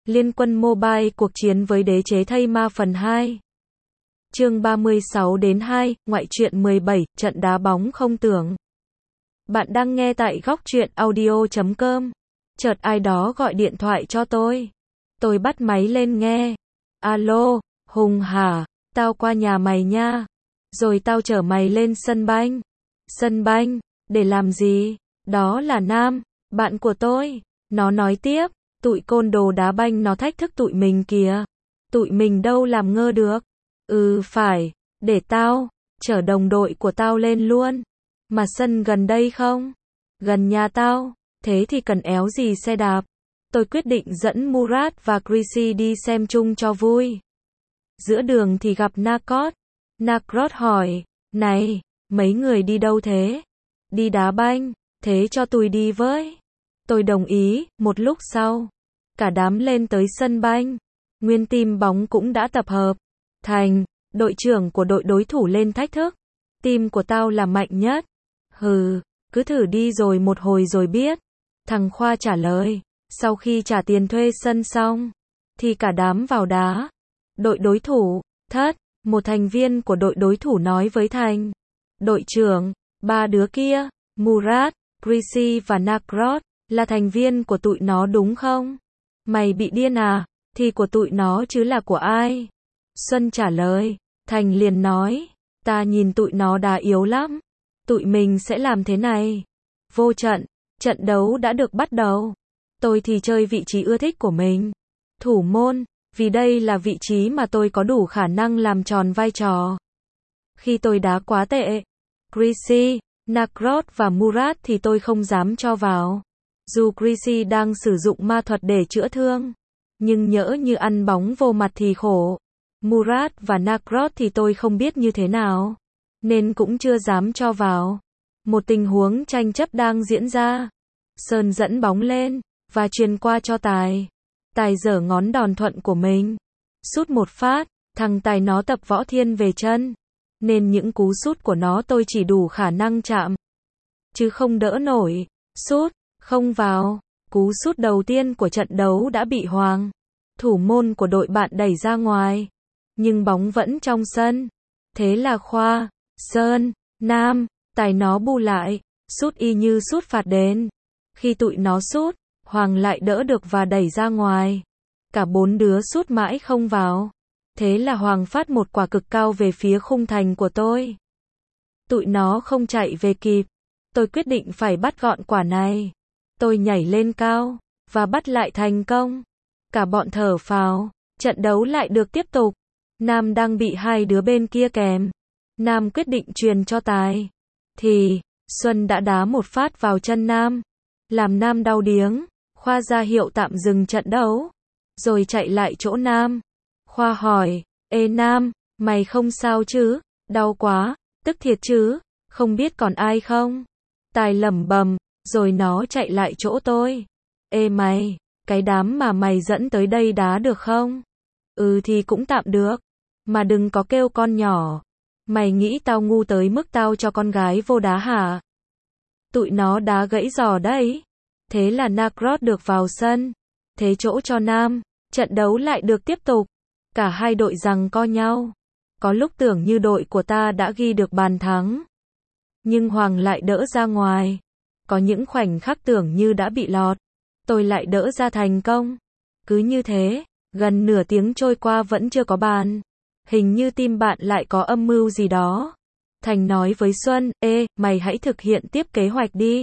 Liên quân mobile cuộc chiến với đế chế thây ma phần 2. Chương 36-2, ngoại truyện 17, trận đá bóng không tưởng. Bạn đang nghe tại góc truyện audio.com. Chợt ai đó gọi điện thoại cho tôi. Tôi bắt máy lên nghe. Alo, Hùng hả? Tao qua nhà mày nha. Rồi tao chở mày lên sân banh. Sân banh? Để làm gì? Đó là Nam, bạn của tôi. Nó nói tiếp. Tụi côn đồ đá banh nó thách thức tụi mình kìa. Tụi mình đâu làm ngơ được. Phải, để tao chở đồng đội của tao lên luôn. Mà sân gần đây không? Gần nhà tao, thế thì cần éo gì xe đạp. Tôi quyết định dẫn Murat và Chrissy đi xem chung cho vui. Giữa đường thì gặp Nakot. Nakot hỏi, này, mấy người đi đâu thế? Đi đá banh, thế cho tôi đi với. Tôi đồng ý. Một lúc sau, cả đám lên tới sân banh. Nguyên team bóng cũng đã tập hợp. Thành, đội trưởng của đội đối thủ lên thách thức. Team của tao là mạnh nhất. Cứ thử đi rồi một hồi rồi biết. Thằng Khoa trả lời. Sau khi trả tiền thuê sân xong, thì cả đám vào đá. Đội đối thủ, một thành viên của đội đối thủ nói với Thành. Đội trưởng, ba đứa kia, Murat, Chrissy và Nakot, là thành viên của tụi nó đúng không? Mày bị điên à? Thì của tụi nó chứ là của ai? Xuân trả lời. Thành liền nói. Ta nhìn tụi nó đá yếu lắm. Tụi mình sẽ làm thế này. Vô trận, trận đấu đã được bắt đầu. Tôi thì chơi vị trí ưa thích của mình. Thủ môn, vì đây là vị trí mà tôi có đủ khả năng làm tròn vai trò. Khi tôi đá quá tệ, Chrissy, Nakot và Murat thì tôi không dám cho vào. Dù Chrissy đang sử dụng ma thuật để chữa thương, nhưng nhỡ như ăn bóng vô mặt thì khổ. Murat và Nakot thì tôi không biết như thế nào, nên cũng chưa dám cho vào. Một tình huống tranh chấp đang diễn ra. Sơn dẫn bóng lên, và truyền qua cho Tài. Tài giở ngón đòn thuận của mình. Sút một phát, thằng Tài nó tập võ thiên về chân. Nên những cú sút của nó tôi chỉ đủ khả năng chạm, chứ không đỡ nổi. Sút, không vào. Cú sút đầu tiên của trận đấu đã bị Hoàng, thủ môn của đội bạn đẩy ra ngoài. Nhưng bóng vẫn trong sân. Thế là Khoa, Sơn, Nam, Tài nó bù lại. Sút y như sút phạt đền. Khi tụi nó sút, Hoàng lại đỡ được và đẩy ra ngoài. Cả bốn đứa sút mãi không vào. Thế là Hoàng phát một quả cực cao về phía khung thành của tôi. Tụi nó không chạy về kịp. Tôi quyết định phải bắt gọn quả này. Tôi nhảy lên cao, và bắt lại thành công. Cả bọn thở phào. Trận đấu lại được tiếp tục. Nam đang bị hai đứa bên kia kèm. Nam quyết định truyền cho Tài. Thì, Xuân đã đá một phát vào chân Nam. Làm Nam đau điếng. Khoa ra hiệu tạm dừng trận đấu. Rồi chạy lại chỗ Nam. Khoa hỏi, ê Nam, mày không sao chứ? Đau quá, tức thiệt chứ? Không biết còn ai không? Tài lẩm bẩm, rồi nó chạy lại chỗ tôi. Ê mày, cái đám mà mày dẫn tới đây đá được không? Thì cũng tạm được. Mà đừng có kêu con nhỏ. Mày nghĩ tao ngu tới mức tao cho con gái vô đá hả? Tụi nó đá gãy giò đấy. Thế là Nakot được vào sân. Thế chỗ cho Nam. Trận đấu lại được tiếp tục. Cả hai đội giằng co nhau. Có lúc tưởng như đội của ta đã ghi được bàn thắng. Nhưng Hoàng lại đỡ ra ngoài. Có những khoảnh khắc tưởng như đã bị lọt. Tôi lại đỡ ra thành công. Cứ như thế, gần nửa tiếng trôi qua vẫn chưa có bàn. Hình như team bạn lại có âm mưu gì đó. Thành nói với Xuân, ê, mày hãy thực hiện tiếp kế hoạch đi.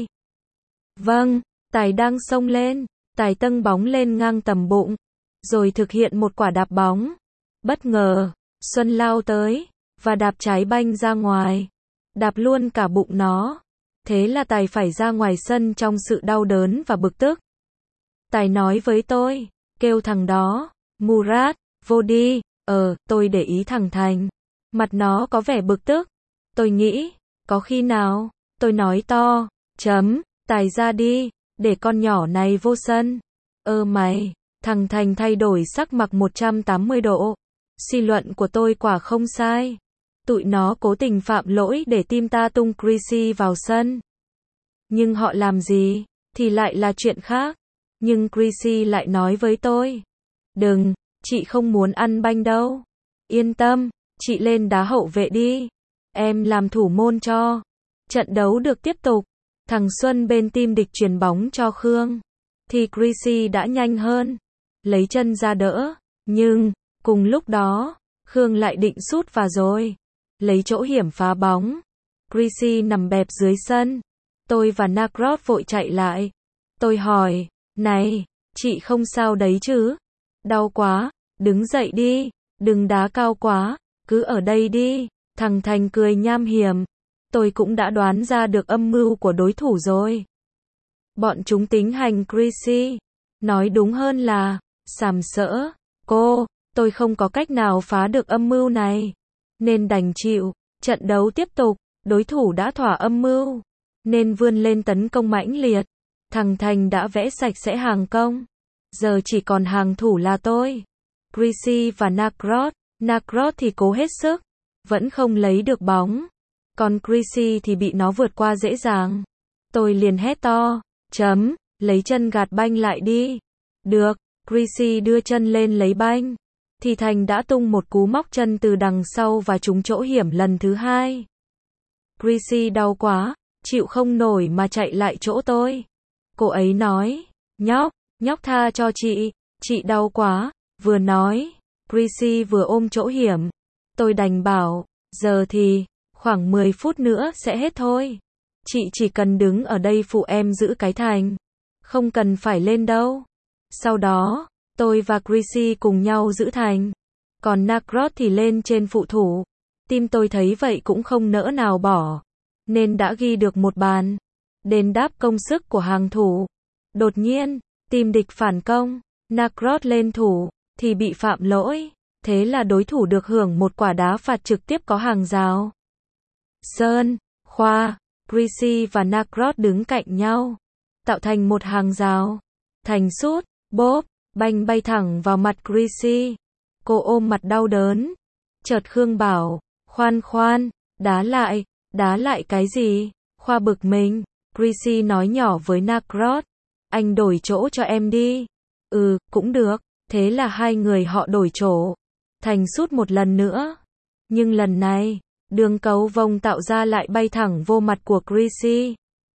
Vâng, Tài đang xông lên. Tài tâng bóng lên ngang tầm bụng. Rồi thực hiện một quả đạp bóng. Bất ngờ, Xuân lao tới, và đạp trái banh ra ngoài. Đạp luôn cả bụng nó. Thế là Tài phải ra ngoài sân trong sự đau đớn và bực tức. Tài nói với tôi, kêu thằng đó, Murat, vô đi. Tôi để ý thằng Thành. Mặt nó có vẻ bực tức. Tôi nghĩ, có khi nào, tôi nói to, Tài ra đi, để con nhỏ này vô sân. Mày, thằng Thành thay đổi sắc mặt 180 độ. Suy luận của tôi quả không sai. Tụi nó cố tình phạm lỗi để team ta tung Chrissy vào sân. Nhưng họ làm gì, thì lại là chuyện khác. Nhưng Chrissy lại nói với tôi, Đừng, chị không muốn ăn banh đâu. Yên tâm, chị lên đá hậu vệ đi. Em làm thủ môn cho. Trận đấu được tiếp tục. Thằng Xuân bên team địch chuyền bóng cho Khương. Thì Chrissy đã nhanh hơn. Lấy chân ra đỡ. Nhưng, cùng lúc đó, Khương lại định sút vào rồi. Lấy chỗ hiểm phá bóng. Chrissy nằm bẹp dưới sân. Tôi và Nakrod vội chạy lại. Tôi hỏi, này, chị không sao đấy chứ? Đau quá, đứng dậy đi, đừng đá cao quá, cứ ở đây đi. Thằng Thành cười nham hiểm. Tôi cũng đã đoán ra được âm mưu của đối thủ rồi. Bọn chúng tính hành Chrissy. Nói đúng hơn là, sàm sỡ. Tôi không có cách nào phá được âm mưu này. Nên đành chịu. Trận đấu tiếp tục, đối thủ đã thỏa âm mưu. Nên vươn lên tấn công mãnh liệt. Thằng Thành đã vẽ sạch sẽ hàng công. Giờ chỉ còn hàng thủ là tôi. Chrissy và Nakrod. Nakrod thì cố hết sức. Vẫn không lấy được bóng. Còn Chrissy thì bị nó vượt qua dễ dàng. Tôi liền hét to. Lấy chân gạt banh lại đi. Được, Chrissy đưa chân lên lấy banh. Thì Thành đã tung một cú móc chân từ đằng sau và trúng chỗ hiểm lần thứ hai. Chrissy đau quá, chịu không nổi mà chạy lại chỗ tôi. Cô ấy nói, nhóc tha cho chị đau quá. Vừa nói, Chrissy vừa ôm chỗ hiểm. Tôi đành bảo, giờ thì, khoảng 10 phút nữa sẽ hết thôi. Chị chỉ cần đứng ở đây phụ em giữ cái Thành. Không cần phải lên đâu. Sau đó, tôi và Chrissy cùng nhau giữ Thành. Còn Nakrod thì lên trên phụ thủ. Team tôi thấy vậy cũng không nỡ nào bỏ. Nên đã ghi được một bàn. Đền đáp công sức của hàng thủ. Đột nhiên, team địch phản công. Nakrod lên thủ, thì bị phạm lỗi. Thế là đối thủ được hưởng một quả đá phạt trực tiếp có hàng rào. Sơn, Khoa, Chrissy và Nakrod đứng cạnh nhau. Tạo thành một hàng rào. Thành sút, bốp, banh bay thẳng vào mặt Chrissy. Cô ôm mặt đau đớn. Chợt Khương bảo, khoan, đá lại cái gì? Khoa bực mình. Chrissy nói nhỏ với Nakrod, anh đổi chỗ cho em đi. Cũng được. Thế là hai người họ đổi chỗ. Thành sút một lần nữa. Nhưng lần này, đường cầu vồng tạo ra lại bay thẳng vô mặt của Chrissy.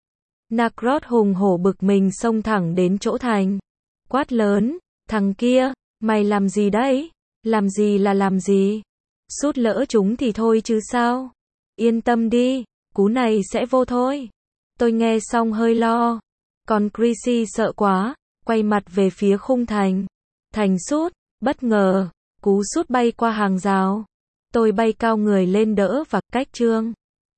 Nakrod hùng hổ bực mình xông thẳng đến chỗ Thành. Quát lớn, thằng kia, mày làm gì đấy? Làm gì là làm gì? Sút lỡ chúng thì thôi chứ sao? Yên tâm đi, cú này sẽ vô thôi. Tôi nghe xong hơi lo. Còn Chrissy sợ quá, quay mặt về phía khung Thành. Thành sút, bất ngờ, cú sút bay qua hàng rào. Tôi bay cao người lên đỡ và cách Trương.